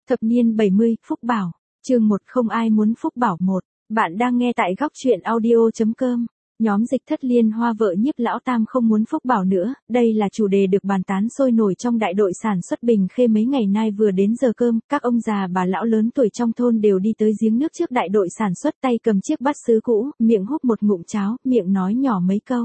Thập niên 70, Phúc Bảo. Chương 1 không ai muốn Phúc Bảo 1. Bạn đang nghe tại góc truyện audio.com. Nhóm Dịch Thất Liên Hoa vợ nhiếp lão tam không muốn Phúc Bảo nữa, đây là chủ đề được bàn tán sôi nổi trong đại đội sản xuất Bình Khê mấy ngày nay. Vừa đến giờ cơm, các ông già bà lão lớn tuổi trong thôn đều đi tới giếng nước trước đại đội sản xuất, tay cầm chiếc bát sứ cũ, miệng húp một ngụm cháo, miệng nói nhỏ mấy câu.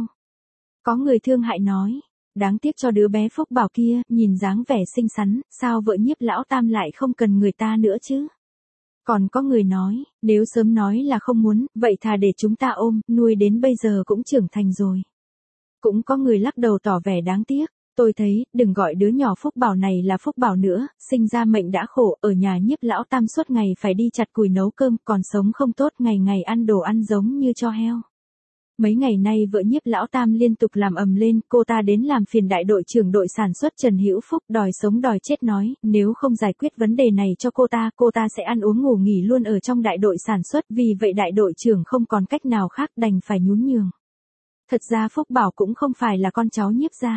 Có người thương hại nói, đáng tiếc cho đứa bé Phúc Bảo kia, nhìn dáng vẻ xinh xắn, sao vợ nhiếp lão tam lại không cần người ta nữa chứ? Còn có người nói, nếu sớm nói là không muốn, vậy thà để chúng ta ôm, nuôi đến bây giờ cũng trưởng thành rồi. Cũng có người lắc đầu tỏ vẻ đáng tiếc. Tôi thấy, đừng gọi đứa nhỏ Phúc Bảo này là Phúc Bảo nữa, sinh ra mệnh đã khổ, ở nhà nhiếp lão tam suốt ngày phải đi chặt củi nấu cơm, còn sống không tốt, ngày ngày ăn đồ ăn giống như cho heo. Mấy ngày nay vợ nhiếp lão tam liên tục làm ầm lên, cô ta đến làm phiền đại đội trưởng đội sản xuất Trần Hữu Phúc, đòi sống đòi chết, nói, nếu không giải quyết vấn đề này cho cô ta sẽ ăn uống ngủ nghỉ luôn ở trong đại đội sản xuất, vì vậy đại đội trưởng không còn cách nào khác đành phải nhún nhường. Thật ra Phúc Bảo cũng không phải là con cháu nhiếp gia.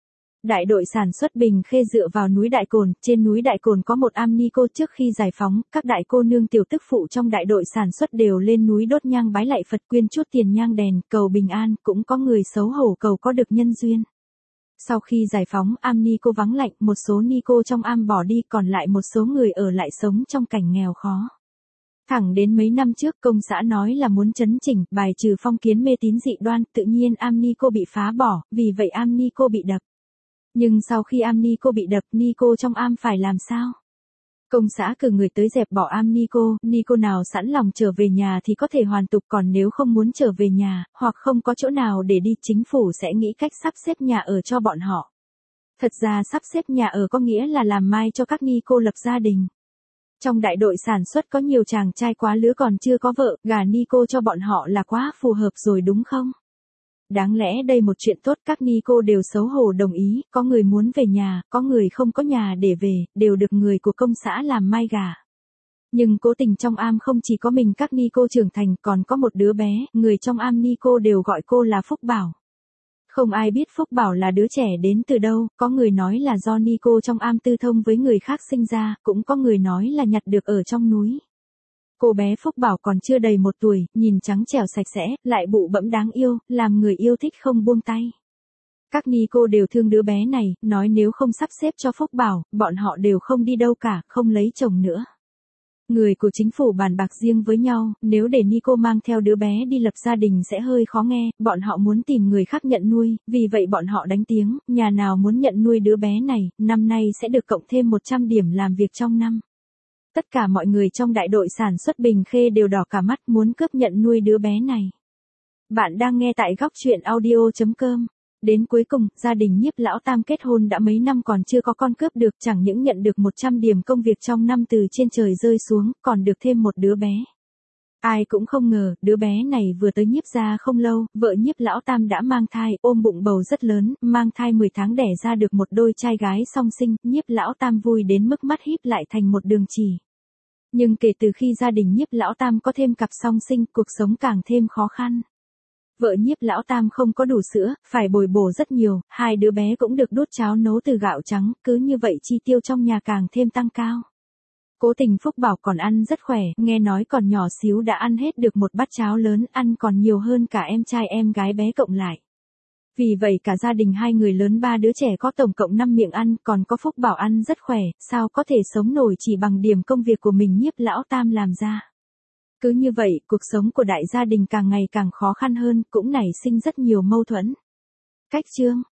Đại đội sản xuất Bình Khê dựa vào núi Đại Cồn, trên núi Đại Cồn có một am ni cô. Trước khi giải phóng, các đại cô nương tiểu tức phụ trong đại đội sản xuất đều lên núi đốt nhang bái lạy Phật, quyên chút tiền nhang đèn, cầu bình an, cũng có người xấu hổ cầu có được nhân duyên. Sau khi giải phóng, am ni cô vắng lạnh, một số ni cô trong am bỏ đi, còn lại một số người ở lại sống trong cảnh nghèo khó. Thẳng đến mấy năm trước công xã nói là muốn chấn chỉnh, bài trừ phong kiến mê tín dị đoan, tự nhiên am ni cô bị phá bỏ, vì vậy am ni cô bị đập. Nhưng sau khi am ni cô bị đập, ni cô trong am phải làm sao? Công xã cử người tới dẹp bỏ am ni cô nào sẵn lòng trở về nhà thì có thể hoàn tục, còn nếu không muốn trở về nhà, hoặc không có chỗ nào để đi, chính phủ sẽ nghĩ cách sắp xếp nhà ở cho bọn họ. Thật ra sắp xếp nhà ở có nghĩa là làm mai cho các ni cô lập gia đình. Trong đại đội sản xuất có nhiều chàng trai quá lứa còn chưa có vợ, gả ni cô cho bọn họ là quá phù hợp rồi đúng không? Đáng lẽ đây một chuyện tốt, các ni cô đều xấu hổ đồng ý, có người muốn về nhà, có người không có nhà để về, đều được người của công xã làm mai gả. Nhưng cố tình trong am không chỉ có mình các ni cô trưởng thành, còn có một đứa bé, người trong am ni cô đều gọi cô là Phúc Bảo. Không ai biết Phúc Bảo là đứa trẻ đến từ đâu, có người nói là do ni cô trong am tư thông với người khác sinh ra, cũng có người nói là nhặt được ở trong núi. Cô bé Phúc Bảo còn chưa đầy 1 tuổi, nhìn trắng trẻo sạch sẽ, lại bụ bẫm đáng yêu, làm người yêu thích không buông tay. Các ni cô đều thương đứa bé này, nói nếu không sắp xếp cho Phúc Bảo, bọn họ đều không đi đâu cả, không lấy chồng nữa. Người của chính phủ bàn bạc riêng với nhau, nếu để ni cô mang theo đứa bé đi lập gia đình sẽ hơi khó nghe, bọn họ muốn tìm người khác nhận nuôi, vì vậy bọn họ đánh tiếng, nhà nào muốn nhận nuôi đứa bé này, năm nay sẽ được cộng thêm 100 điểm làm việc trong năm. Tất cả mọi người trong đại đội sản xuất Bình Khê đều đỏ cả mắt muốn cướp nhận nuôi đứa bé này. Bạn đang nghe tại góc truyện audio.com. Đến cuối cùng, gia đình nhiếp lão tam kết hôn đã mấy năm còn chưa có con cướp được, chẳng những nhận được 100 điểm công việc trong năm từ trên trời rơi xuống, còn được thêm một đứa bé. Ai cũng không ngờ, đứa bé này vừa tới nhiếp gia không lâu, vợ nhiếp lão tam đã mang thai, ôm bụng bầu rất lớn, mang thai 10 tháng đẻ ra được một đôi trai gái song sinh, nhiếp lão tam vui đến mức mắt híp lại thành một đường chỉ. Nhưng kể từ khi gia đình nhiếp lão tam có thêm cặp song sinh, cuộc sống càng thêm khó khăn. Vợ nhiếp lão tam không có đủ sữa, phải bồi bổ rất nhiều, 2 đứa bé cũng được đút cháo nấu từ gạo trắng, cứ như vậy chi tiêu trong nhà càng thêm tăng cao. Cố tình Phúc Bảo còn ăn rất khỏe, nghe nói còn nhỏ xíu đã ăn hết được một bát cháo lớn, ăn còn nhiều hơn cả em trai em gái bé cộng lại. Vì vậy cả gia đình 2 người lớn 3 đứa trẻ có tổng cộng 5 miệng ăn, còn có Phúc Bảo ăn rất khỏe, sao có thể sống nổi chỉ bằng điểm công việc của mình nhiếp lão tam làm ra. Cứ như vậy, cuộc sống của đại gia đình càng ngày càng khó khăn hơn, cũng nảy sinh rất nhiều mâu thuẫn. Cách chương